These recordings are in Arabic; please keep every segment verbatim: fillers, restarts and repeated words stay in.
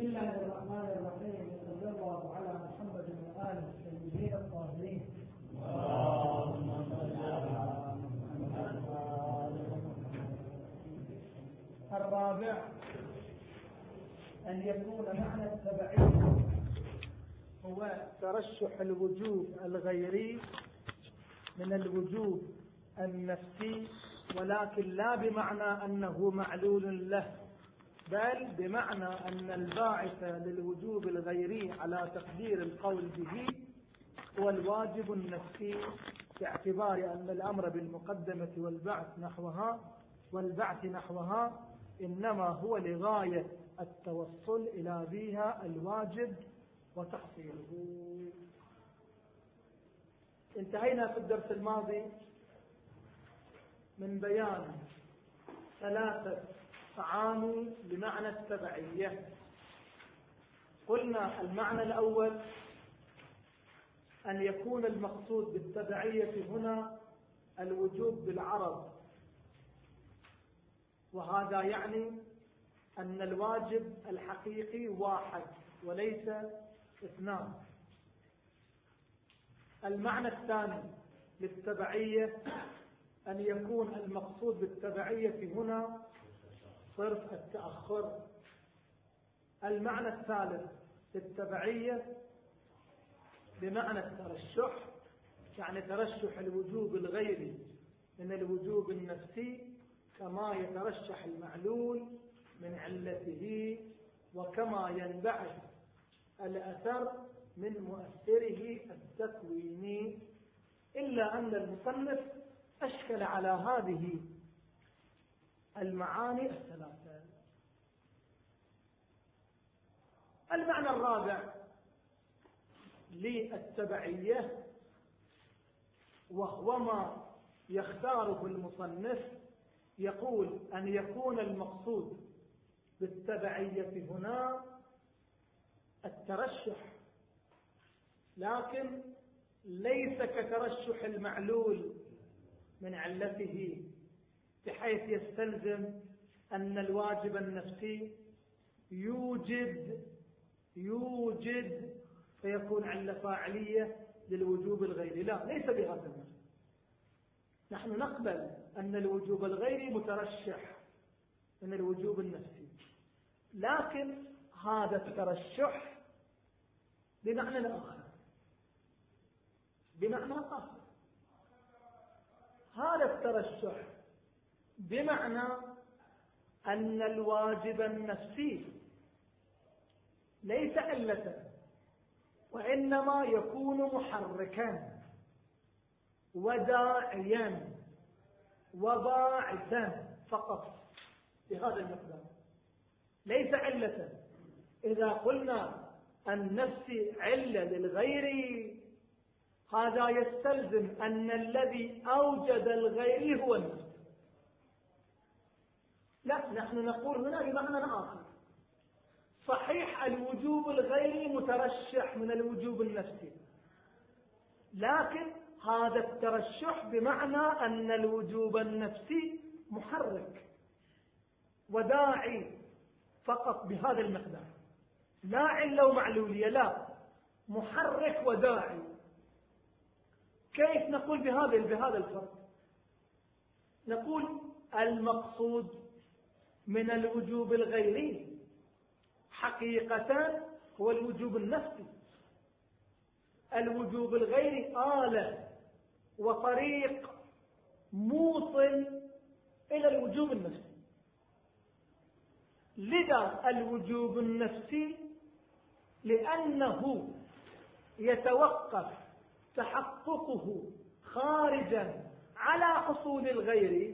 بسم الله الرحمن الرحيم. صلى الله على محمد وآله الطيبين الطاهرين. اللهم صل على محمد. الرابع أن يكون معنى التبعية هو ترشح الوجوب الغيري من الوجوب النفسي، ولكن لا بمعنى أنه معلول له، بل بمعنى أن الباعث للوجوب الغيري على تقدير القول به هو الواجب النفسي، باعتبار أن الأمر بالمقدمة والبعث نحوها والبعث نحوها إنما هو لغاية التوصل إلى بها الواجب وتحصيله. انتهينا في الدرس الماضي من بيان ثلاثة معاني لمعنى التبعية. قلنا المعنى الأول أن يكون المقصود بالتبعية هنا الوجوب بالعرض، وهذا يعني أن الواجب الحقيقي واحد وليس اثنان. المعنى الثاني للتبعية أن يكون المقصود بالتبعية هنا صرف التأخر. المعنى الثالث للتبعية بمعنى الترشح، يعني ترشح الوجوب الغيري من الوجوب النفسي، كما يترشح المعلول من علته، وكما ينبعث الأثر من مؤثره التكويني. إلا أن المصنف أشكل على هذه المعاني الثلاثة. المعنى الرابع للتبعية وهو ما يختاره المصنف، يقول أن يكون المقصود بالتبعية هنا الترشح، لكن ليس كترشح المعلول من علته، بحيث يستلزم أن الواجب النفسي يوجد يوجد فيكون علة فاعلية للوجوب الغيري. لا، ليس بهذا المعنى. نحن نقبل أن الوجوب الغيري مترشح من الوجوب النفسي، لكن هذا الترشح بمعنى آخر بمعنى آخر هذا الترشح بمعنى أن الواجب النفسي ليس علة، وإنما يكون محركا وداعيا وباعثا فقط بهذا المقدار، ليس علة. إذا قلنا النفس علة للغير، هذا يستلزم أن الذي أوجد الغير هو النفس. لا، نحن نقول هنا بمعنى آخر. صحيح الوجوب الغيري مترشح من الوجوب النفسي، لكن هذا الترشح بمعنى أن الوجوب النفسي محرك وداعي فقط بهذا المقدار، لا علة ومعلولية، لا، محرك وداعي. كيف نقول بهذا بهذا الفرق؟ نقول المقصود من الوجوب الغيري حقيقة هو الوجوب النفسي. الوجوب الغيري آلة وطريق موصل إلى الوجوب النفسي. لذا الوجوب النفسي لأنه يتوقف تحققه خارجا على حصول الغير،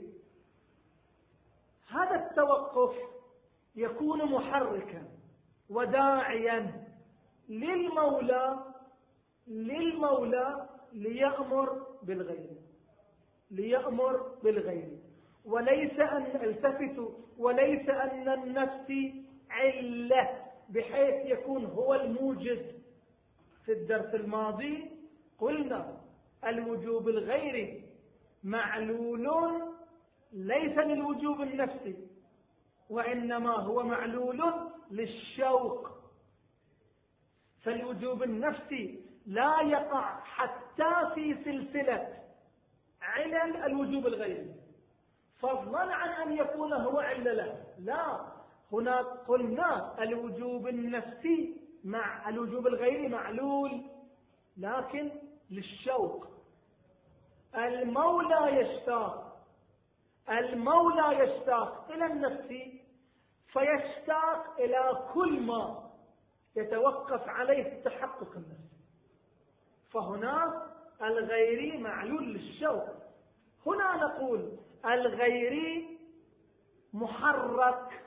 هذا التوقف يكون محركا وداعيا للمولى للمولى ليأمر بالغير ليأمر بالغير وليس أن التفتوا وليس أن النفس علة بحيث يكون هو الموجد. في الدرس الماضي قلنا الوجوب الغيري معلول ليس للوجوب النفسي، وإنما هو معلول للشوق. فالوجوب النفسي لا يقع حتى في سلسلة علل الوجوب الغيري، فضلا عن أن يكون هو علة. لا، هنا قلنا الوجوب النفسي مع الوجوب الغيري معلول لكن للشوق. المولى يشتاق المولى يشتاق إلى النفسي، فيشتاق إلى كل ما يتوقف عليه التحقق النفسي، فهنا الغيري معلول للشوق. هنا نقول الغيري محرك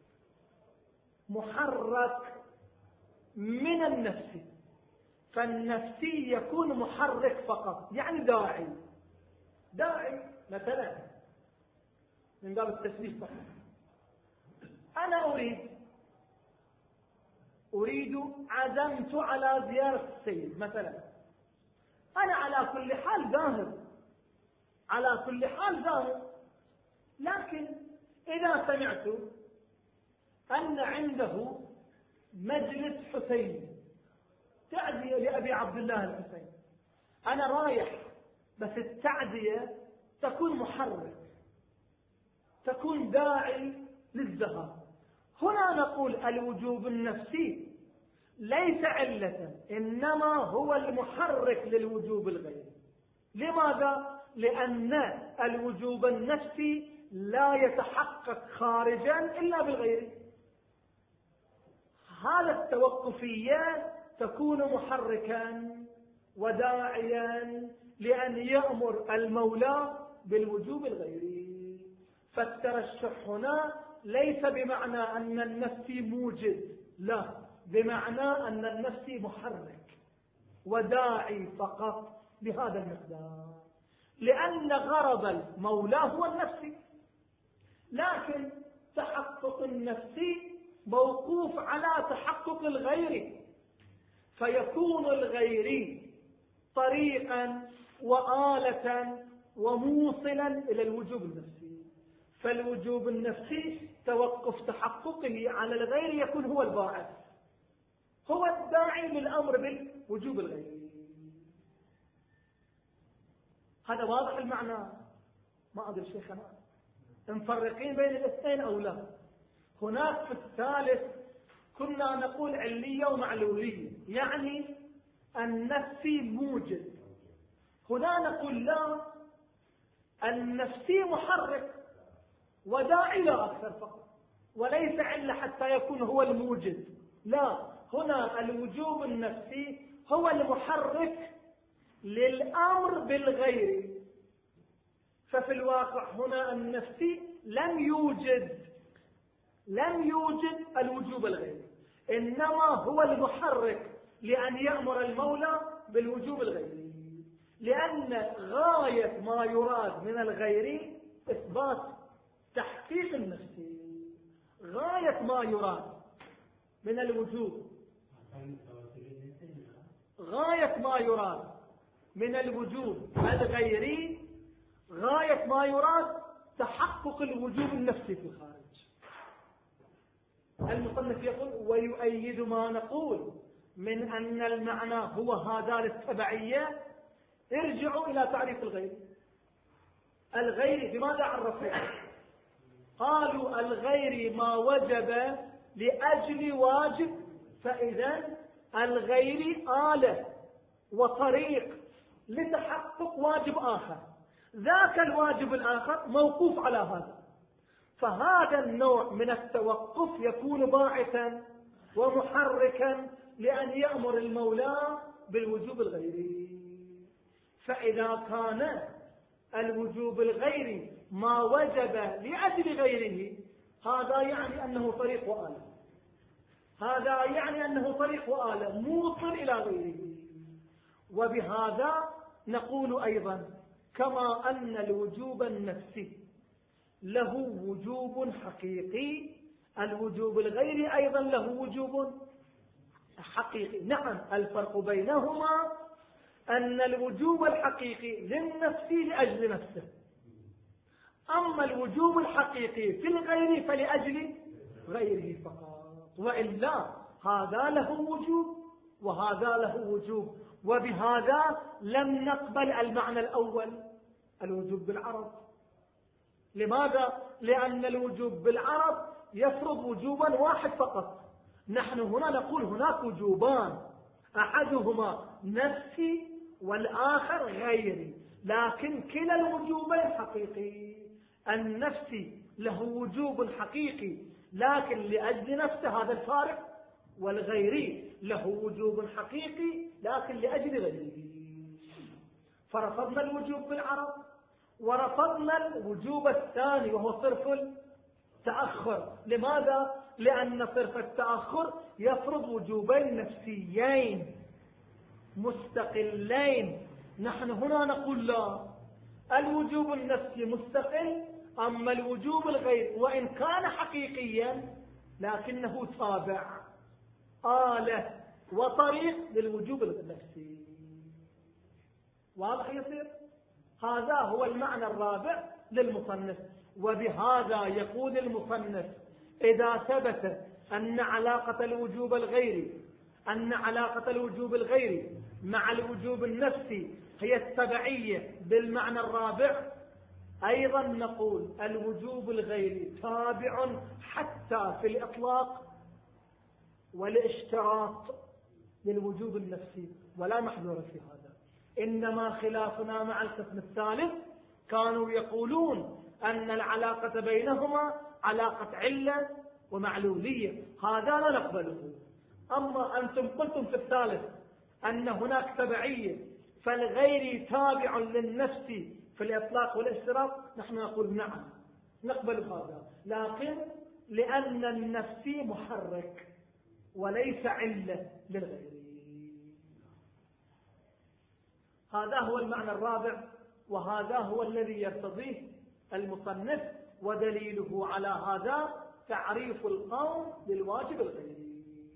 محرك من النفسي، فالنفسي يكون محرك فقط، يعني داعي داعي مثلا من باب التشبيه فقط. أنا أريد أريد عزمت على زيارة السيد مثلا، أنا على كل حال ذاهب على كل حال ذاهب لكن إذا سمعت أن عنده مجلس حسين، تعزية لأبي عبد الله الحسين، أنا رايح، بس التعزية تكون محرك، تكون داعي للذهاب. هنا نقول الوجوب النفسي ليس علة، إنما هو المحرك للوجوب الغيري. لماذا؟ لأن الوجوب النفسي لا يتحقق خارجا إلا بالغير. هذا التوقفية تكون محركا وداعيا لأن يأمر المولى بالوجوب الغيري. فالترشح هنا ليس بمعنى أن النفسي موجد، لا، بمعنى أن النفسي محرك وداعي فقط بهذا المقدار، لأن غرض المولى هو النفسي، لكن تحقق النفسي موقوف على تحقق الغيري، فيكون الغيري طريقا وآلة وموصلا إلى الوجوب النفسي. فالوجوب النفسي توقف تحققه على الغير يكون هو الباعث، هو الداعي للأمر بالوجوب الغيري. هذا واضح المعنى؟ ما أدري شيخنا مفرقين بين الاثنين أو لا. هناك في الثالث كنا نقول علية ومعلولية، يعني النفسي موجد. هنا نقول لا، النفسي محرك وداعي لا أكثر فقط، وليس علة حتى يكون هو الموجد. لا، هنا الوجوب النفسي هو المحرك للأمر بالغير. ففي الواقع هنا النفسي لم يوجد لم يوجد الوجوب الغيري، إنما هو المحرك لأن يأمر المولى بالوجوب الغيري، لأن غاية ما يراد من الغيري إثبات تحقيق النفسي. غاية ما يراد من الوجوب غاية ما يراد من الوجوب الغيري غاية ما يراد تحقق الوجوب النفسي في الخارج. المصنف يقول ويؤيد ما نقول من أن المعنى هو هذا التبعية. ارجعوا إلى تعريف الغير. الغير بماذا عرفوه؟ قالوا الغير ما وجب لأجل واجب، فإذا الغير آلة وطريق لتحقق واجب آخر، ذاك الواجب الآخر موقوف على هذا. فهذا النوع من التوقف يكون باعثا ومحركا لأن يأمر المولى بالوجوب الغيري. فإذا كان الوجوب الغيري ما وجب لأجل غيره، هذا يعني أنه طريق وآلة، هذا يعني أنه طريق وآلة موصل إلى غيره. وبهذا نقول أيضا كما أن الوجوب النفسي له وجوب حقيقي، الوجوب الغيري أيضا له وجوب حقيقي. نعم، الفرق بينهما أن الوجوب الحقيقي للنفس لأجل نفسه، أما الوجوب الحقيقي في الغير فلأجل غيره فقط، وإلا هذا له وجوب وهذا له وجوب. وبهذا لم نقبل المعنى الأول الوجوب بالعرض. لماذا؟ لأن الوجوب بالعرض يفرض وجوبا واحد فقط. نحن هنا نقول هناك وجوبان، أحدهما نفسي والآخر غيري، لكن كلا الوجوبين حقيقي. النفسي له وجوب حقيقي لكن لأجل نفسه، هذا الفارق، والغيري له وجوب حقيقي لكن لأجل غيره. فرفضنا الوجوب بالعرض ورفضنا الوجوب الثاني وهو صرف التأخر. لماذا؟ لأن صرف التأخر يفرض وجوبين نفسيين مستقلين. نحن هنا نقول لا، الوجوب النفسي مستقل، أما الوجوب الغير وإن كان حقيقيا لكنه تابع، آلة وطريق للوجوب النفسي. واضح يصير؟ هذا هو المعنى الرابع للمصنف. وبهذا يقول المصنف: إذا ثبت أن علاقة الوجوب الغيري أن علاقة الوجوب الغيري مع الوجوب النفسي هي التبعية بالمعنى الرابع، أيضا نقول الوجوب الغيري تابع حتى في الإطلاق والاشتراط للوجوب النفسي، ولا محذور في هذا. إنما خلافنا مع القسم الثالث كانوا يقولون أن العلاقة بينهما علاقة علة ومعلولية، هذا لا نقبله. أما أنتم قلتم في الثالث أن هناك تبعية، فالغير تابع للنفس في الإطلاق والاشتراط، نحن نقول نعم نقبل هذا، لكن لأن النفس محرك وليس علة للغير. هذا هو المعنى الرابع، وهذا هو الذي يرتضيه المصنف، ودليله على هذا تعريف القوم للواجب الغيري.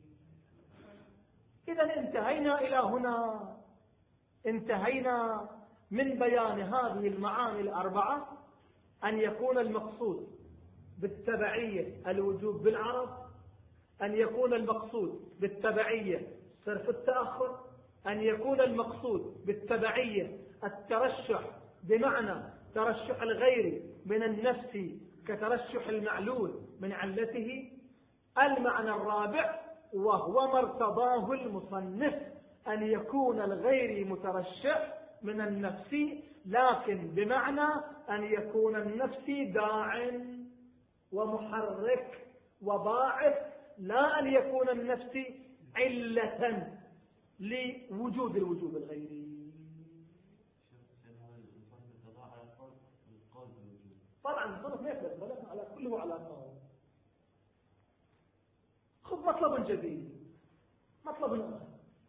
إذا انتهينا إلى هنا، انتهينا من بيان هذه المعاني الأربعة: أن يكون المقصود بالتبعية الوجوب بالعرض، أن يكون المقصود بالتبعية صرف التأخر، أن يكون المقصود بالتبعية الترشح بمعنى ترشح الغير من النفس كترشح المعلول من علته. المعنى الرابع وهو ما ارتضاه المصنف، أن يكون الغير مترشح من النفس لكن بمعنى أن يكون النفس داع ومحرك وباعث، لا أن يكون النفس علة لوجود الوجوب الغيري. طبعا الصنف ما يثبت بل على كله على قول. خذ مطلب جديد، مطلب آخر،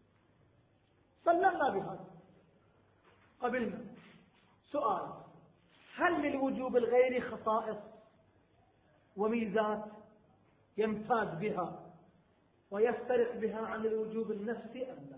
سلمنا بهذا قبلنا. سؤال: هل للوجوب الغيري خصائص وميزات يمتاز بها ويفترق بها عن الوجوب النفسي أم لا؟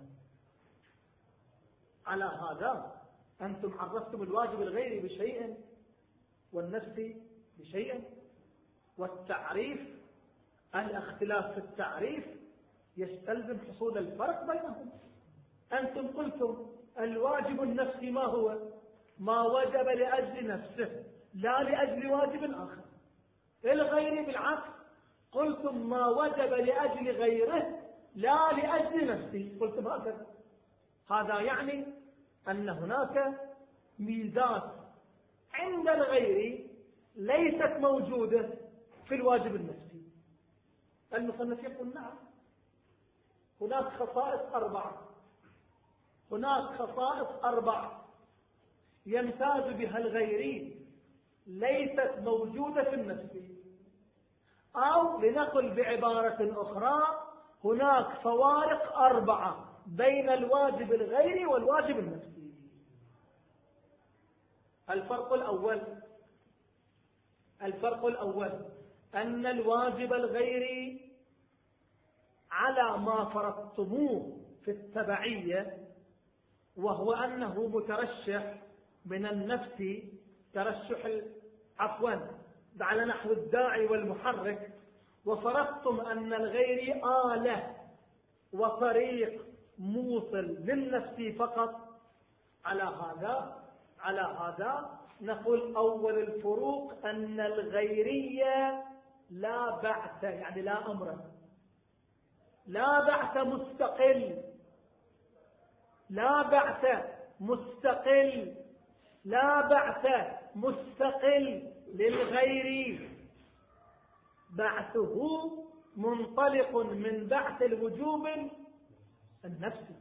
على هذا أنتم عرفتم الواجب الغيري بشيء والنفسي بشيء، والتعريف الاختلاف في التعريف يستلزم حصول الفرق بينهم. أنتم قلتم الواجب النفسي ما هو؟ ما وجب لأجل نفسه لا لأجل واجب آخر. الغير بالعكس، قلتم ما وجب لأجل غيره لا لأجل نفسه، قلتم هكذا. هذا يعني أن هناك ميزات عند الغير ليست موجودة في الواجب النفسي. المصنف يقول نعم، هناك خصائص أربعة، هناك خصائص أربعة يمتاز بها الغيري ليست موجودة في النفس. أو لنقل بعبارة أخرى، هناك فوارق أربعة بين الواجب الغيري والواجب النفسي. الفرق الأول الفرق الأول أن الواجب الغيري على ما فرضتموه في التبعية، وهو أنه مترشح من النفس ترشح عفوا على نحو الداعي والمحرك، وفرضتم أن الغير آلة وطريق موصل للنفس فقط، على هذا على هذا نقول أول الفروق أن الغيرية لا بعث، يعني لا أمر، لا بعث مستقل، لا بعث مستقل لا بعث مستقل للغير، بعثه منطلق من بعث الوجوب النفسي،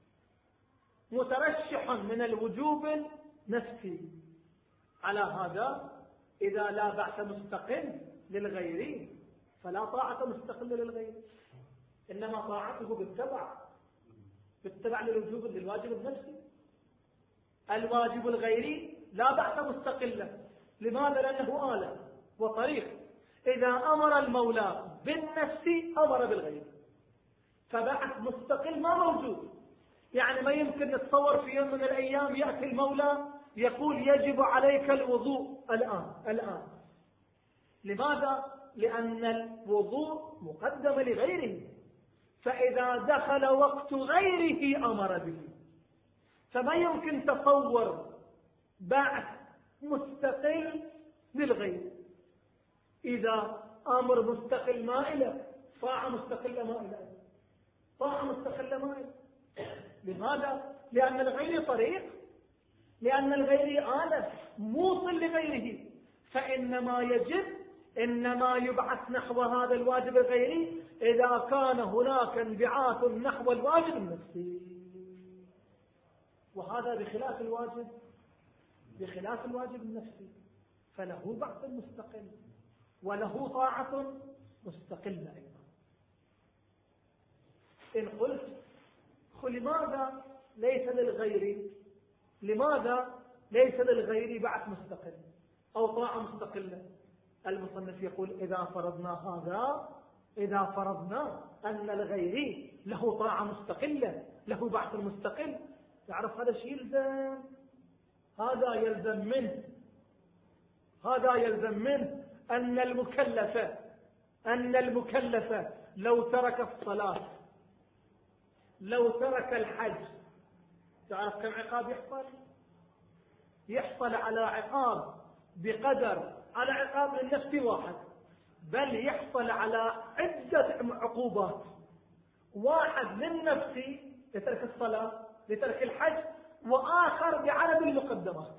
مترشح من الوجوب النفسي. على هذا إذا لا بعث مستقل للغير فلا طاعة مستقلة للغير، إنما طاعته بالتبع بالتبع للوجوب للواجب النفسي. الواجب الغيري لا بعث مستقلة، لماذا؟ لأنه آلة وطريق، إذا أمر المولى بالنفس أمر بالغير، فبعث مستقل ما موجود. يعني ما يمكن نتصور في يوم من الأيام يأتي المولى يقول يجب عليك الوضوء الآن الآن لماذا؟ لأن الوضوء مقدم لغيره، فإذا دخل وقت غيره أمر به. فما يمكن تصور بعث مستقل للغير. إذا أمر مستقل ما إله، طاعة مستقلة ما إله، طاعة مستقلة ما إله. لماذا؟ لأن الغير طريق، لأن الغير آلة موصل لغيره، فإنما يجب إنما يبعث نحو هذا الواجب الغيري إذا كان هناك انبعاث نحو الواجب النفسي، وهذا بخلاف الواجب بخلاف الواجب النفسي، فله بعث مستقل وله طاعة مستقلة أيضا. إن قلت لماذا ليس للغير لماذا ليس للغير بعث مستقل أو طاعة مستقلة؟ المصنف يقول إذا فرضنا هذا إذا فرضنا أن الغير له طاعة مستقلة، له بعث مستقل، تعرف هذا شيء يلزم هذا يلزم منه هذا يلزم منه أن المكلف أن المكلف لو ترك الصلاة، لو ترك الحج، تعرف كم عقاب يحصل؟ يحصل على عقاب بقدر على عقاب للنفس واحد، بل يحصل على عدة عقوبات، واحد للنفس لترك الصلاة لترك الحج، وآخر بعدد المقدمات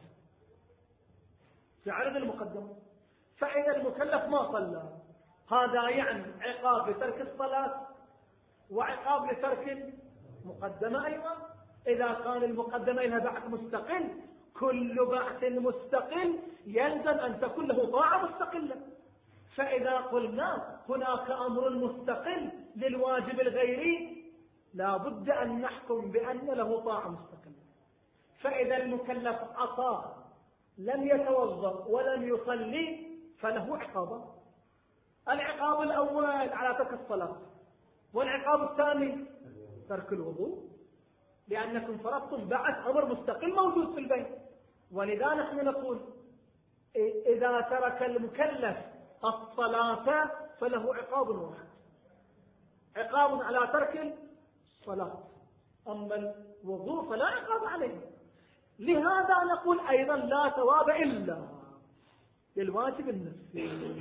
بعدد المقدمات. فإذا المكلف ما صلى هذا يعني عقاب لترك الصلاة وعقاب لترك المقدمة أيضا. إذا كان المقدمة لها بعث مستقل، كل بعث مستقل يلزم أن تكون له طاعة مستقلة. فإذا قلنا هناك أمر مستقل للواجب الغيري لا بد أن نحكم بأن له طاعة مستقلة. فإذا المكلف عصى لم يتوضأ ولم يصلي فله عقابان، العقاب الأول على ترك الصلاة، والعقاب الثاني ترك الوضوء، لأنكم فرضتم بعث أمر مستقل موجود في البيت. ولذا نحن نقول إذا ترك المكلف الصلاة فله عقاب واحد، عقاب على ترك الصلاة، أما الوضوء فلا عقاب عليه. لهذا نقول أيضا لا ثواب إلا للواجب النفسي.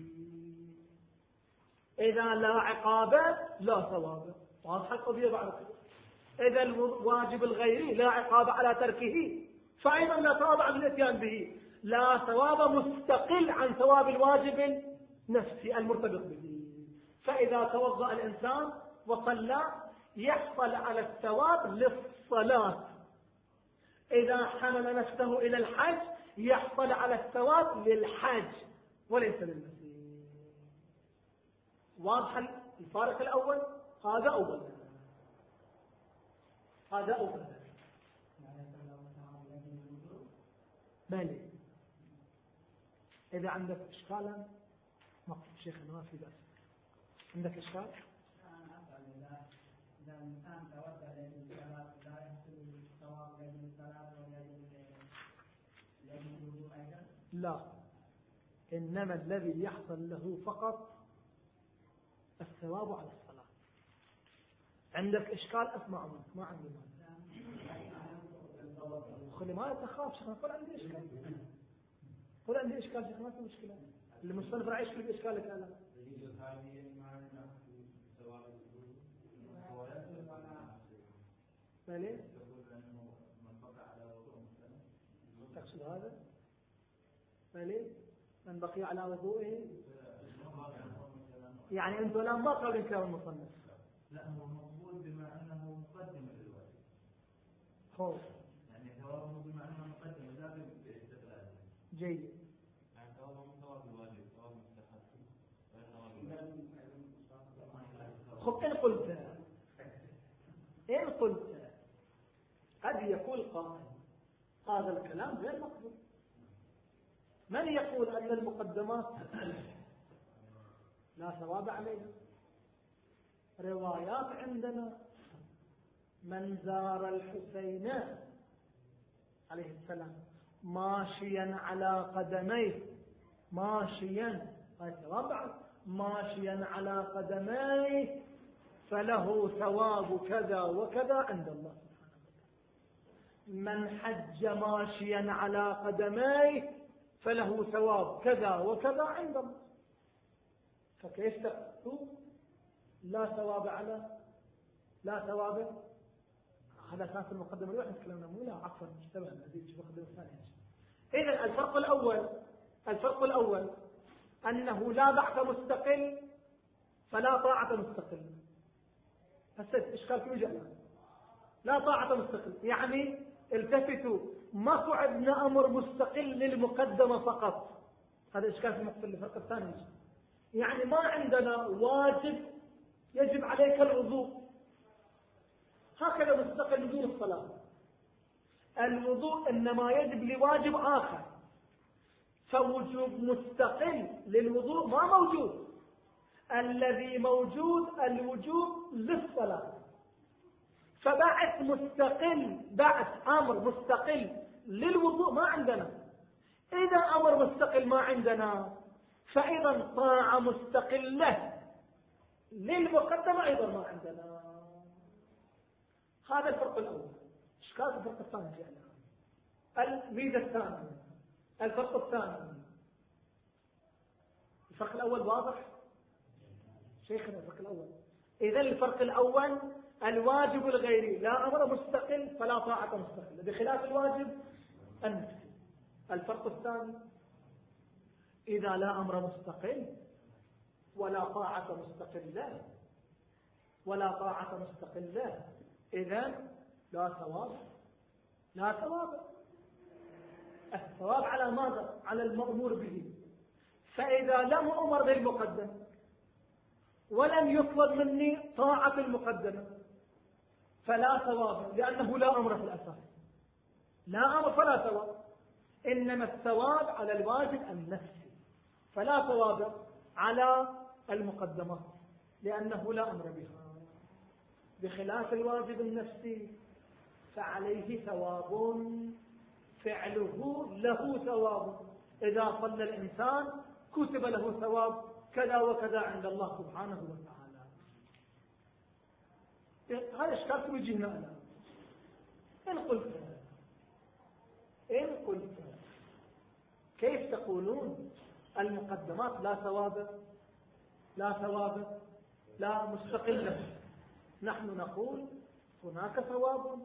إذا لا عقاب لا ثواب، واضح القضية بعد. إذا الواجب الغيري لا عقاب على تركه فأيضا لا ثواب عن الاتيان به، لا ثواب مستقل عن ثواب الواجب النفسي المرتبط به. فإذا توضأ الإنسان وصلى يحصل على الثواب للصلاة، إذا حمل نفسه إلى الحج يحصل على الثواب للحج وليس للمسيح. واضح الفارق الأول؟ هذا أول هذا أول بلي. إذا عندك إشكالا نقف شيخنا ما في بأس. عندك إشكال؟ إذا الإنسان توضأ للصلاة لا يحصل الثواب للصلاة ولا للوضوء أيضا؟ لا، إنما الذي يحصل له فقط الثواب على الصلاة. عندك إشكال أسمع منك، ما عندي مال خلي ما تخاف شيخنا، قل عندي إشكال، قل عندي إشكال شيخنا، ما في مشكلة. المصنف راح يشكل بإشكالك أنا. مالي تقصد هذا؟ مالي من بقي على وضوئه، يعني أنت الآن ما قال إنكار المصنف. لا هو مقبول بما أنه مقدم للواجب. هو يعني ثوابه بما أنه مقدم لكن باستقلال. جيد. يعني ثوابه من ثواب الواجب، ثواب مستحب. خب إن قلت إن قلت قد يقول قائل هذا الكلام غير مقبول. من يقول أن المقدمات لا ثواب عليها؟ روايات عندنا من زار الحسين عليه السلام ماشيا على قدميه، ماشيا هاي ثواب بعد، ماشيا على قدميه فله ثواب كذا وكذا عند الله سبحانه وتعالى. من حج ماشيا على قدميه فله ثواب كذا وكذا عند الله. فكيف تقول لا ثواب على لا ثواب؟ هذا كان في المقدمة الأولى تكلمنا مو لا عفوا اشتبه نزيد في المقدمة الثانية. إذا الفرق الأول الفرق الأول أنه لا بعث مستقل فلا طاعة مستقل. هسه إشكال في وجهنا لا طاعة مستقل، يعني التفتوا ما قعدنا أمر مستقل للمقدمة فقط. هذا إشكال في الفرق الثاني، يعني ما عندنا واجب يجب عليك الوضوء هكذا مستقل بدون الصلاة. الوضوء إنما يجب لواجب آخر، فوجوب مستقل للوضوء ما موجود. الذي موجود الوجوب للصلاة. فبعث مستقل، بعث أمر مستقل للوضوء ما عندنا. إذا أمر مستقل ما عندنا فإذا طاعة مستقلة للمقدمة أيضا ما عندنا. هذا الفرق الأول. إشكال الفرق الثاني جاءنا الميزة الثانية. الفرق الثاني الفرق الأول واضح شيخنا. الفرق الأول إذا الفرق الأول الواجب الغيري لا أمر مستقل فلا طاعة مستقلة بخلاف الواجب النفسي. الفرق الثاني إذا لا أمر مستقل ولا طاعة مستقلة ولا طاعة مستقلة إذن لا ثواب لا ثواب. الثواب على ماذا؟ على المأمور به. فإذا لم أمر بالمقدم ولم يطلب مني طاعة المقدمة فلا ثواب، لأنه لا أمر في الأساس. لا أمر فلا ثواب، إنما الثواب على الواجب النفسي، فلا ثواب على المقدمات لأنه لا أمر بها. بخلاف الواجب النفسي فعليه ثواب، فعله له ثواب. إذا صلى الإنسان كتب له ثواب كذا وكذا عند الله سبحانه وتعالى. هذا إشكال في وجهنا الآن. إن قلت إن قلت كيف تقولون المقدمات لا ثواب لا ثواب لا مستقلة؟ نحن نقول هناك ثواب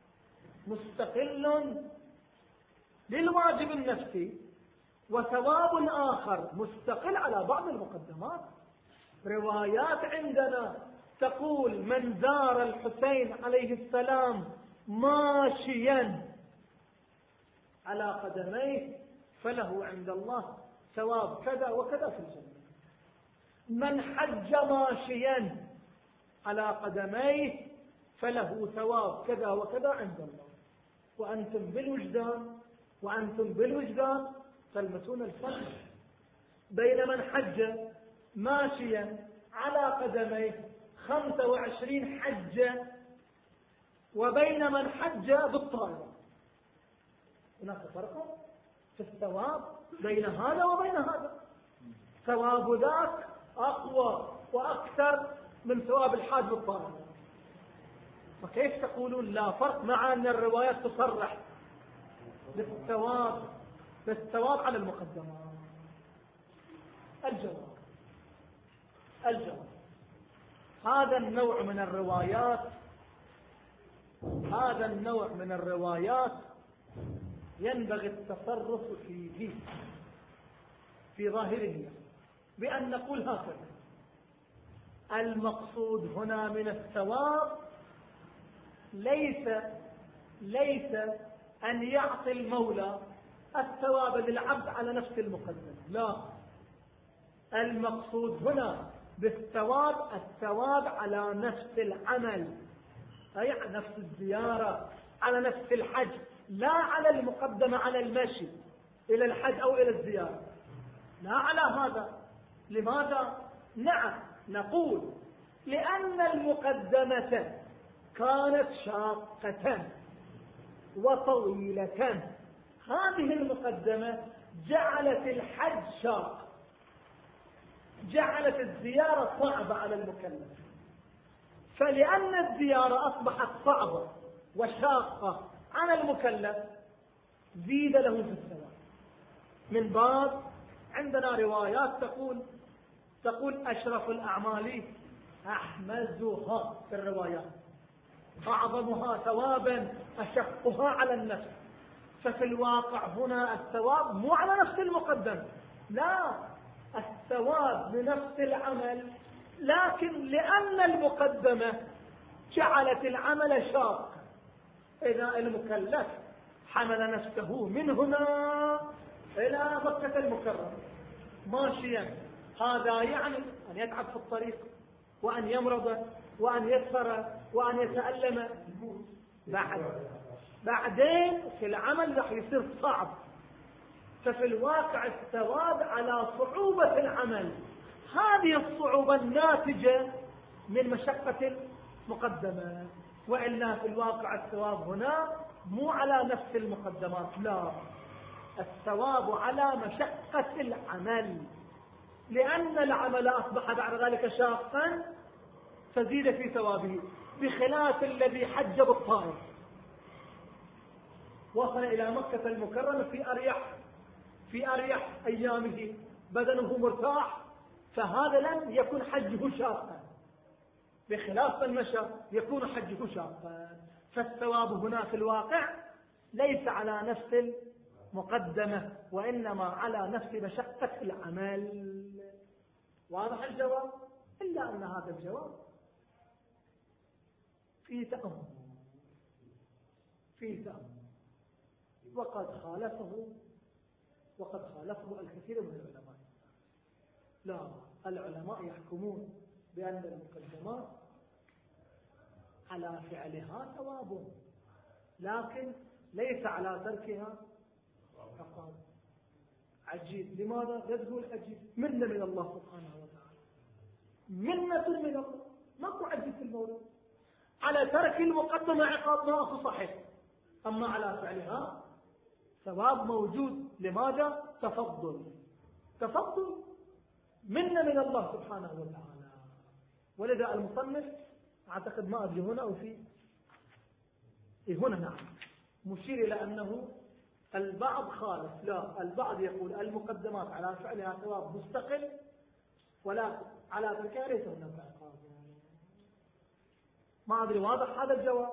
مستقل للواجب النفسي وثواب آخر مستقل على بعض المقدمات. روايات عندنا تقول من زار الحسين عليه السلام ماشيا على قدميه فله عند الله ثواب كذا وكذا في الجنة. من حج ماشيا على قدميه فله ثواب كذا وكذا عند الله. وأنتم بالوجدان وأنتم بالوجدان تلمسون الفرق بين من حج ماشيا على قدميه خمسة وعشرين حجة وبين من حج بالطائرة. هناك فرق. في الثواب بين هذا وبين هذا. ثواب ذاك أقوى وأكثر من ثواب الحاج بالطالب. فكيف تقولون لا فرق مع أن الروايات تصرح بالثواب بالثواب على المقدمات؟ الجواب الجواب هذا النوع من الروايات هذا النوع من الروايات ينبغي التصرف فيه في ظاهره بأن نقول هكذا: المقصود هنا من الثواب ليس ليس أن يعطي المولى الثواب للعبد على نفس المقدم، لا، المقصود هنا بالثواب الثواب على نفس العمل، أي على نفس الزيارة، على نفس الحج، لا على المقدمة على المشي إلى الحج أو إلى الزيارة، لا على هذا. لماذا؟ نعم نقول لأن المقدمة كانت شاقة وطويلة، هذه المقدمة جعلت الحج شاق، جعلت الزيارة صعبة على المكلف، فلأن الزيارة أصبحت صعبة وشاقة على المكلف زيد له في الثواب. من باب عندنا روايات تقول تقول أشرف الأعمال أحمزها في الروايات، أعظمها ثوابا أشقها على النفس. ففي الواقع هنا الثواب مو على نفس المقدم، لا، الثواب لنفس العمل، لكن لأن المقدمة جعلت العمل شاق، إذا المكلف حمل نفسه من هنا إلى مكة المكرمة ماشيا، هذا يعني أن يتعب في الطريق وأن يمرض وأن يسفر وأن يتألم، بعد بعدين في العمل رح يصير صعب. ففي الواقع الثواب على صعوبة العمل، هذه الصعوبة الناتجة من مشقة المقدمة، وإلا في الواقع الثواب هنا مو على نفس المقدمات، لا، الثواب على مشقة العمل، لأن العمل أصبح بعد ذلك شاقا فزيد في ثوابه، بخلاف الذي حج بالطائف وصل إلى مكة المكرمة في أريح في أريح أيامه، بدنه مرتاح، فهذا لم يكن حجه شاقا، بخلاف من مشى يكون حجه شاقا. فالثواب هنا في الواقع ليس على نفس المقدمة، وإنما على نفس مشقة العمل. واضح الجواب؟ إلا أن هذا الجواب فيه تأمل فيه تأمل وقد خالفه وقد خالفه الكثير من العلماء. لا، العلماء يحكمون بأن المقدمات على فعلها ثواب، لكن ليس على تركها عقاب. عجيب، لماذا؟ لا تقول عجيب، منة من الله سبحانه وتعالى، منة من الله، ماكو عجيب في الموضوع. على ترك المقدمة عقاب ما هو صحيح، أما على فعلها ثواب موجود. لماذا؟ تفضل تفضل منة من الله سبحانه وتعالى. ولذا المصنف أعتقد ما أدري هنا أو في هنا نعم مشير إلى أنه البعض خالف، لا، البعض يقول المقدمات على فعلها ثواب مستقل، ولا على تركها ليس هناك عقاب. ما أدري واضح هذا الجواب؟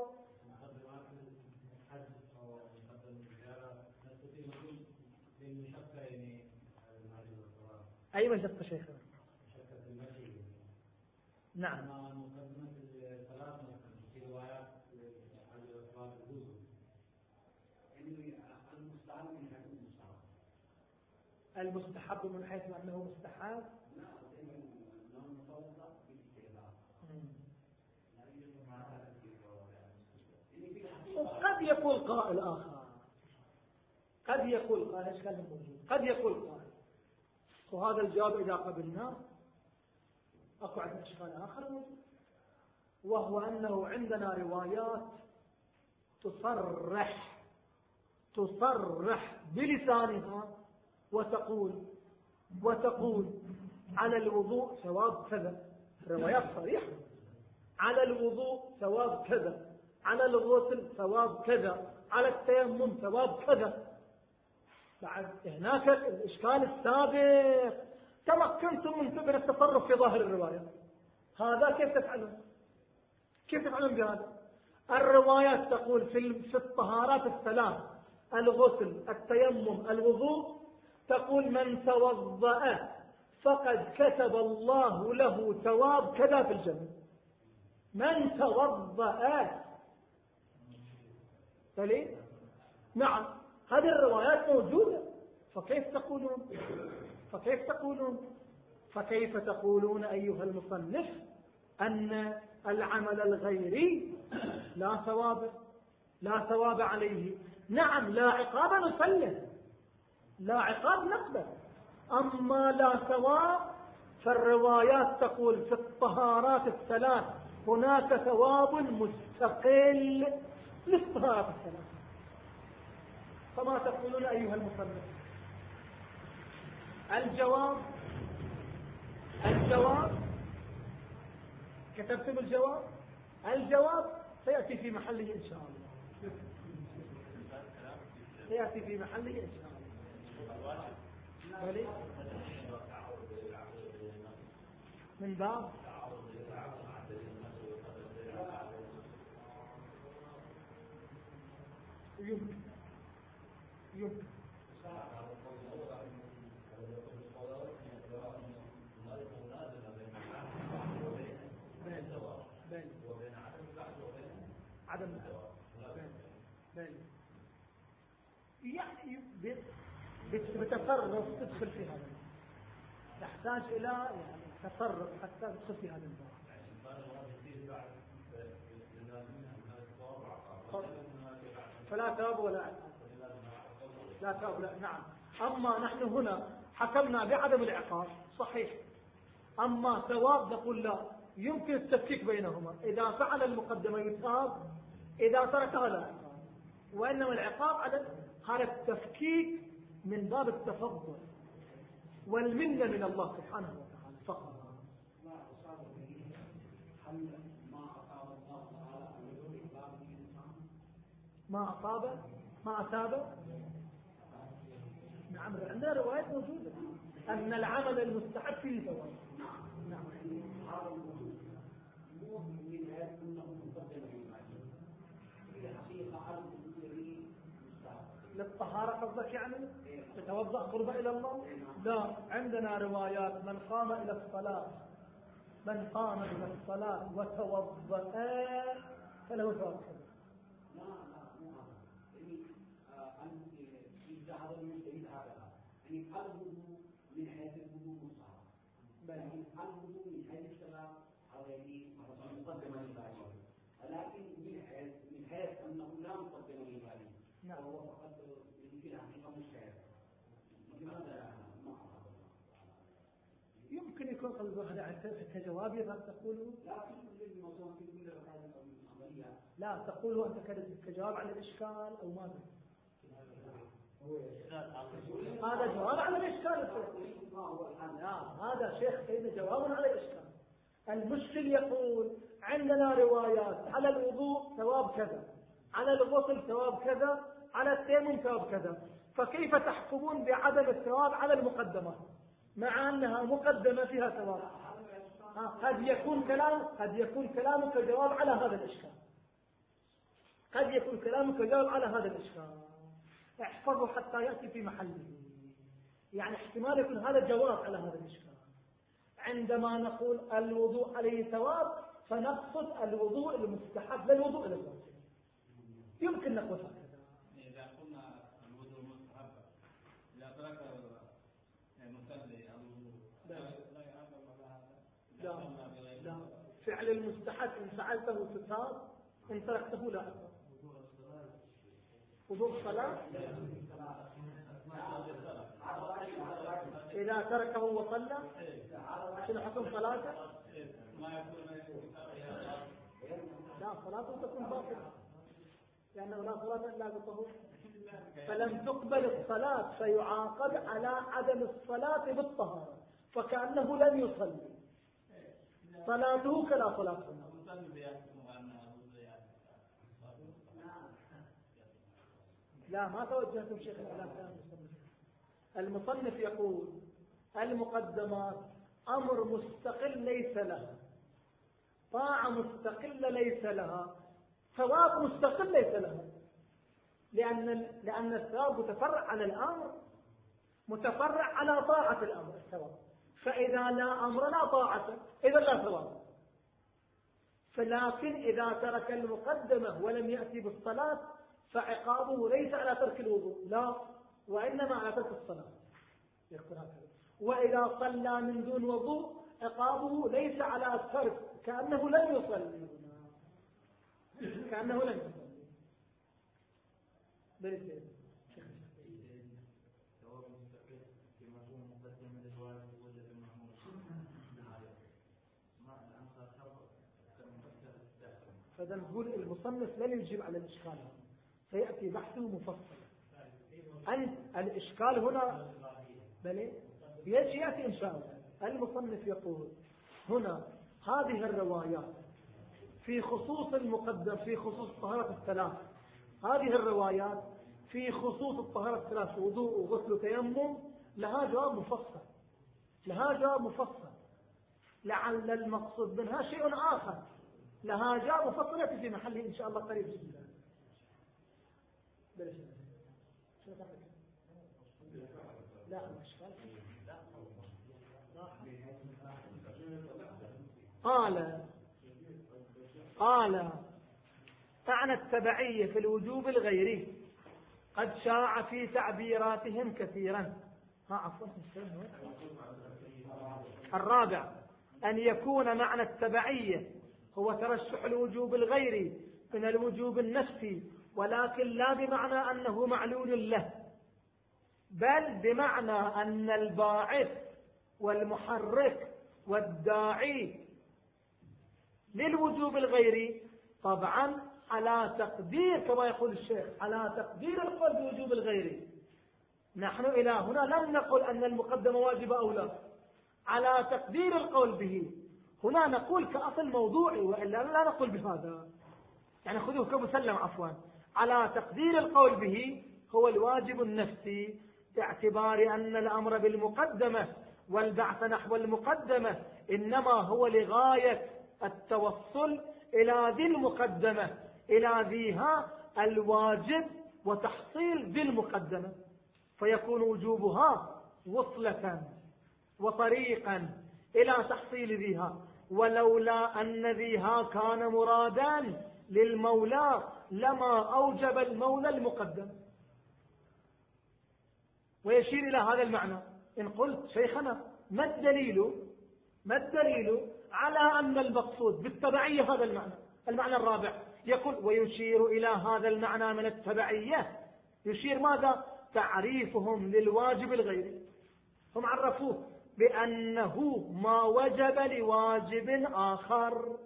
أي مشقة شيخنا؟ نعم. المستحب من حيث أنه مستحب، وقد يقول قائل آخر قد يقول قائل إشكال موجود قد يقول قائل، وهذا الجواب إذا قبلناه أكو عندنا إشكال آخر موجود، وهو أنه عندنا روايات تصرح تصرح بلسانها وتقول وتقول على الوضوء ثواب كذا، روايات صريحة، على الوضوء ثواب كذا، على الغسل ثواب كذا، على التيمم ثواب كذا. بعد هناك الإشكال السابق، تمكنتم من فكرة التصرف في ظاهر الرواية، هذا كيف تفعلون؟ كيف تفعلون بهذا؟ الروايات تقول في الطهارات الثلاث، الغسل، التيمم، الوضوء، تقول من توضأ فقد كتب الله له ثواب كذا في الجنة. من توضأ، فليه؟ نعم، هذه الروايات موجودة، فكيف تقولون فكيف تقولون فكيف تقولون أيها المصنف أن العمل الغيري لا ثواب لا ثواب عليه؟ نعم، لا عقاب نسلم، لا عقاب نقبل، أما لا ثواب فالروايات تقول في الطهارات الثلاث هناك ثواب مستقل للطهارات الثلاث. فما تقولون أيها المصنف؟ الجواب الجواب كتبتم الجواب الجواب سيأتي في محله إن شاء الله، سيأتي في محله إن شاء الله. ولي من باب يمكن يمكن عدم بين يعني بتصرف تدخل في هذا، تحتاج إلى يعني تصرف حتى تدخل في هذا الباب. فلا ثواب ولا عقاب، لا ثواب لا. نعم، أما نحن هنا حكمنا بعدم العقاب صحيح، أما ثواب نقول لا، يمكن التفكيك بينهما، إذا فعل المقدمة يثاب، إذا تركها لا عقاب. وإنما العقاب على هذا التفكيك من باب التفضل والمنة من الله سبحانه وتعالى فقط. ما أصاب ما أصاب نعم، عندنا روايات موجودة أن العمل المستحب فيه ثواب. نعم، للطهارة قصدك يعني تتوضأ قرب إلى الله؟ لا، عندنا روايات من قام إلى الصلاة من قام إلى الصلاة وتوضأ فله ثواب. لا لا مو هذا، يعني أن يجعل المجتهد هكذا، يعني الوضوء من حيث الوضوء مصحف، لكن الوضوء من حيث الصلاة هذا يعني مقدمة للبالغ، ولكن من حيث من حيث أنه لا مقدمة للبالغ، وهو فقط في الحقيقة مجتهد. لماذا ما يمكن يكون قصده هذا كجواب يظهر تقوله؟ لا في الموضوع في كل العملية. لا تقوله أنت كجواب على الإشكال أو ماذا؟ هذا جواب على الإشكال. لا، هذا شيخ سيدنا جواب على الإشكال. المشكل يقول عندنا روايات على الوضوء ثواب كذا، على الغسل ثواب كذا، على التيمم ثواب كذا، فكيف تحكمون بعدم الثواب على المقدمات مع أنها مقدمة فيها ثواب؟ قد يكون كلام قد يكون كلامك جواب على هذا الإشكال، قد يكون كلامك جواب على هذا الإشكال. احفظه حتى يأتي في محله، يعني احتمال يكون هذا جواب على هذا الإشكال. عندما نقول الوضوء عليه ثواب فنقصد الوضوء المستحب لا الوضوء الواجب، يمكن نقول هكذا. إذا قلنا الوضوء مستحب إذا ترك المصلي الوضوء لا يعاقب على هذا؟ لا لا، فعل المستحب إن فعلته تثاب، إن تركته لا عقاب. وضوء الصلاة إذا تركه وصلى شنو حكم صلاته؟ لا، صلاته تكون باطلة. لأنه لا صلاة إلا بطهور، فلم تقبل الصلاة فيعاقب على عدم الصلاة بالطهارة، فكأنه لم يصلي، صلاته كلا صلاته. لا ما توجهتم شيخ الإسلام. المصنف يقول المقدمات أمر مستقل ليس لها، طاعة مستقلة ليس لها، ثواب مستقل ليس لها، لأن لأن الثواب متفرع على الأمر، متفرع على طاعة الأمر الثواب، فإذا لا أمر لا طاعة إذا لا ثواب. فلكن إذا ترك المقدمة ولم يأتي بالصلاة فعقابه ليس على ترك الوضوء، لا، وإنما على ترك الصلاة. وإذا صلى من دون وضوء عقابه ليس على الترك، كأنه لم يصلي، كأنه لم يصلي. فإذا نقول المصنف لن يجيب على الإشكال، سيأتي بحثه مفصلا. أنت الإشكال هنا بل يجي يأتي إن شاء الله. المصنف يقول هنا هذه الروايات في خصوص المقدم، في خصوص طهارة الثلاث، هذه الروايات في خصوص الطهارة الثلاث، وضوء وغسل وتيمم، لها جواب مفصل، لها جواب مفصل. لعل المقصود منها شيء آخر، لها جواب مفصل يأتي في محله إن شاء الله قريب جدا. لا قال قال معنى التبعية في الوجوب الغيري قد شاع في تعبيراتهم كثيرا. ها عفوا الرابع أن يكون معنى التبعية هو ترشح الوجوب الغيري من الوجوب النفسي، ولكن لا بمعنى أنه معلول له، بل بمعنى أن الباعث والمحرك والداعي للوجوب الغيري طبعا على تقدير كما يقول الشيخ، على تقدير القول بوجوب الغيري. نحن إلى هنا لم نقل أن المقدمة واجبة أو لا، على تقدير القول به. هنا نقول كأصل موضوعي، وإلا لا نقول بهذا، يعني خذوه كمسلم عفوا. على تقدير القول به هو الواجب النفسي، باعتبار أن الأمر بالمقدمة والبعث نحو المقدمة إنما هو لغاية التوصل إلى ذي المقدمة، إلى ذيها الواجب وتحصيل ذي المقدمة، فيكون وجوبها وصلة وطريقا إلى تحصيل ذيها. ولولا أن ذيها كان مرادان للمولى لما أوجب المولى المقدم. ويشير إلى هذا المعنى. إن قلت شيخنا ما الدليل ما الدليل على أن المقصود بالتبعية هذا المعنى، المعنى الرابع، يقول ويشير إلى هذا المعنى من التبعية، يشير ماذا؟ تعريفهم للواجب الغيري. هم عرفوه بأنه ما وجب لواجب آخر،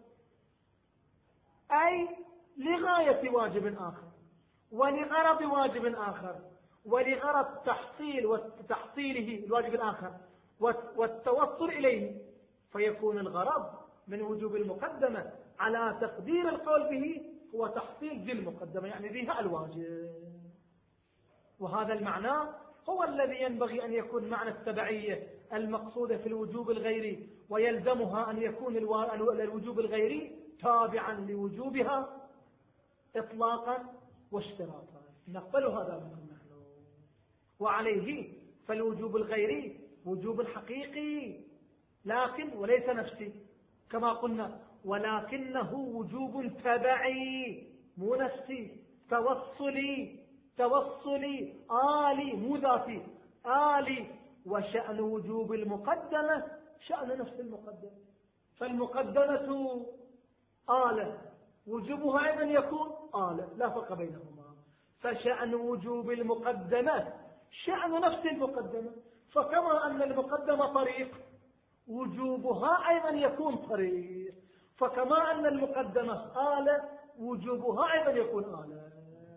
أي لغاية واجب آخر ولغرض واجب آخر ولغرض تحصيل وتحصيله الواجب الآخر والتوصل إليه، فيكون الغرض من وجوب المقدمة على تقدير القول به هو تحصيل ذي المقدمة، يعني ذيها الواجب. وهذا المعنى هو الذي ينبغي أن يكون معنى التبعية المقصودة في الوجوب الغيري، ويلزمها أن يكون الوجوب الغيري تابعا لوجوبها إطلاقا واشتراطا. نقبل هذا منهم نحن. وعليه فالوجوب الغيري وجوب حقيقي، لكن وليس نفسي كما قلنا، ولكنه وجوب تبعي مو نفسي، توصلي توصلي آلي مو ذاتي، آلي. وشأن وجوب المقدمة شأن نفس المقدمة، فالمقدمة آلة وجوبها أيضا يكون آلة، لا فرق بينهما. فشأن وجوب المقدمة شأن نفس المقدمة، فكما أن المقدمة طريق وجوبها أيضا يكون طريق، فكما أن المقدمة آلة وجوبها أيضا يكون آلة.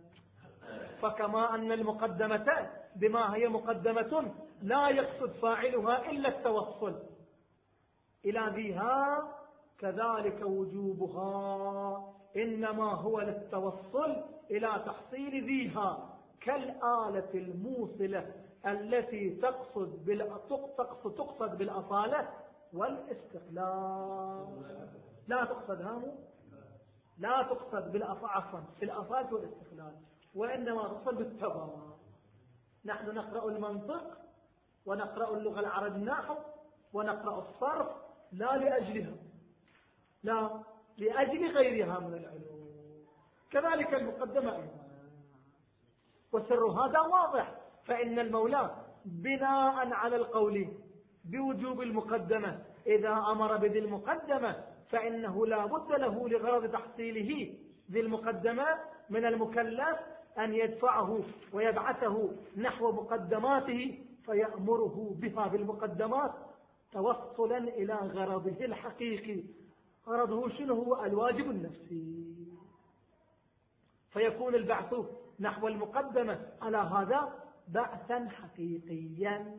فكما أن المقدمة بما هي مقدمة لا يقصد فاعلها إلا التوصل إلى ذيها، كذلك وجوبها إنما هو للتوصل إلى تحصيل ذيها، كالآلة الموصلة التي تقصد تقصد تقصد بالأصالة والاستقلال. لا تقصد هامو لا تقصد بالأصالة بالأصالة والاستقلال، وإنما تقصد بالتبارك. نحن نقرأ المنطق ونقرأ اللغة العربية النحو ونقرأ الصرف لا لأجلها، لا لأجل غيرها من العلوم، كذلك المقدمة أيضا. وسر هذا واضح، فإن المولى بناء على القول بوجوب المقدمة إذا أمر بذي المقدمة فإنه لا بد له لغرض تحصيله ذي المقدمة من المكلف أن يدفعه ويبعثه نحو مقدماته فيأمره بها بالمقدمات توصلا إلى غرضه الحقيقي. غرضه شنو هو؟ الواجب النفسي. فيكون البعث نحو المقدمة على هذا بعثا حقيقيا،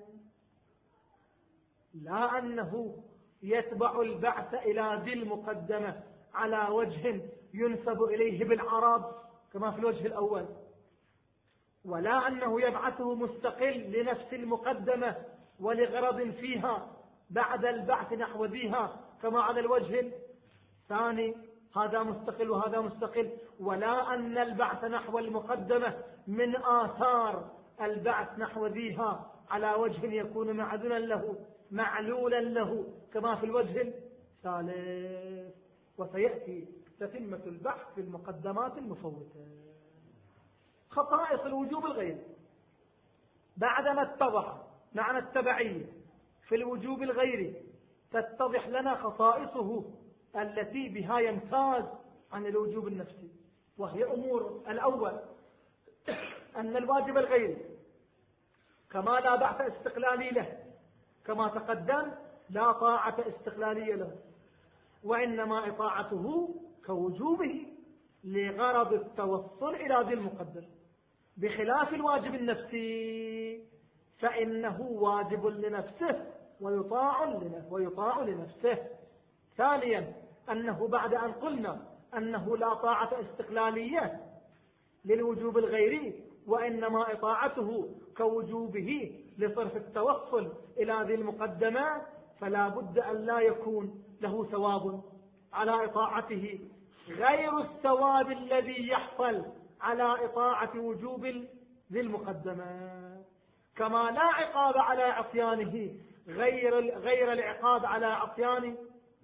لا أنه يتبع البعث إلى ذي المقدمة على وجه ينسب إليه بالعرب كما في الوجه الأول، ولا أنه يبعثه مستقل لنفس المقدمة ولغرض فيها بعد البعث نحو ذيها كما على الوجه الثاني، هذا مستقل وهذا مستقل. ولا أن البعث نحو المقدمة من آثار البعث نحو ذيها على وجه يكون معدولا له معلولا له كما في الوجه الثالث. وسيأتي تتمة البحث في المقدمات المفوتة. خصائص الوجوب الغيري بعدما اتضح معنى التبعية في الوجوب الغيري تتضح لنا خصائصه التي بها يمتاز عن الوجوب النفسي، وهي أمور. الأول أن الواجب الغيري كما لا بعث استقلالي له كما تقدم لا طاعة استقلالية له، وإنما إطاعته كوجوبه لغرض التوصل إلى ذي المقدر، بخلاف الواجب النفسي فإنه واجب لنفسه ويطاع ويطاع لنفسه. ثانيا أنه بعد أن قلنا أنه لا طاعة استقلالية للوجوب الغيري وإنما إطاعته كوجوبه لصرف التوصل إلى ذي المقدمة، فلا بد أن لا يكون له ثواب على إطاعته غير الثواب الذي يحصل على إطاعة وجوب ذي المقدمة، كما لا عقاب على عصيانه غير غير العقاب على عصيان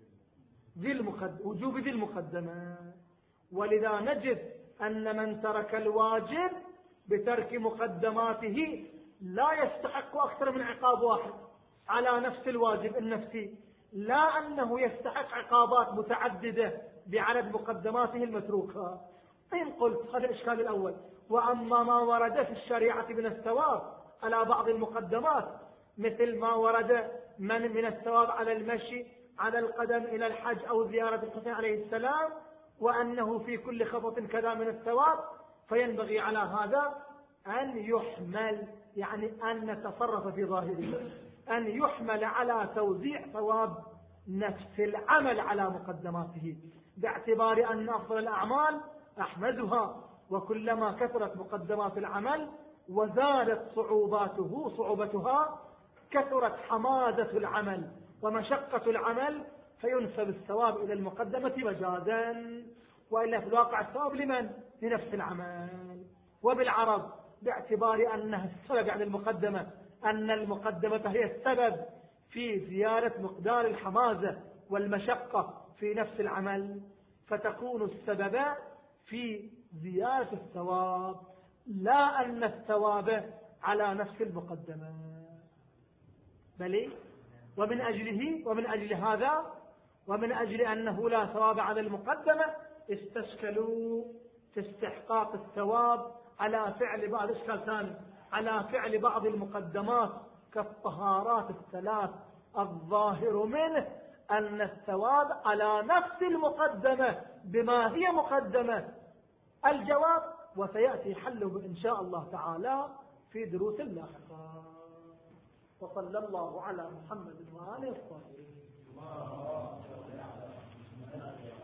ذي المقدمة وجوب ذي المقدمة. ولذا نجد أن من ترك الواجب بترك مقدماته لا يستحق أكثر من عقاب واحد على نفس الواجب النفسي، لا أنه يستحق عقابات متعددة بعدد مقدماته المتروكة. إن قلت هذا الإشكال الأول. وأما ما ورد في الشريعة من الثواب على بعض المقدمات مثل ما ورد من من الثواب على المشي على القدم إلى الحج أو زيارة الحسين عليه السلام، وأنه في كل خطوة كذا من الثواب، فينبغي على هذا أن يحمل، يعني أن نتصرف في ظاهره، أن يحمل على توزيع ثواب نفس العمل على مقدماته، باعتبار أن أفضل الأعمال أحمدها، وكلما كثرت مقدمات العمل وزادت صعوباته صعوبتها كثرت حمادة العمل ومشقة العمل، فينسب الثواب إلى المقدمة مجازا، وإلا في الواقع الثواب لمن؟ لنفس العمل. وبالعرب باعتبار أنها السبب عن المقدمة، أن المقدمة هي السبب في زيادة مقدار الحمازة والمشقة في نفس العمل، فتكون السبب في زيادة الثواب، لا أن الثواب على نفس المقدمة. بل ومن أجله ومن أجل هذا ومن أجل أنه لا ثواب على المقدمة استشكلوا في استحقاق الثواب على فعل بعض إشكال ثاني على فعل بعض المقدمات كالطهارات الثلاث، الظاهر منه أن الثواب على نفس المقدمة بما هي مقدمة. الجواب وسيأتي حله إن شاء الله تعالى في دروس لاحقة. وصلى الله على محمد وآله الطاهرين.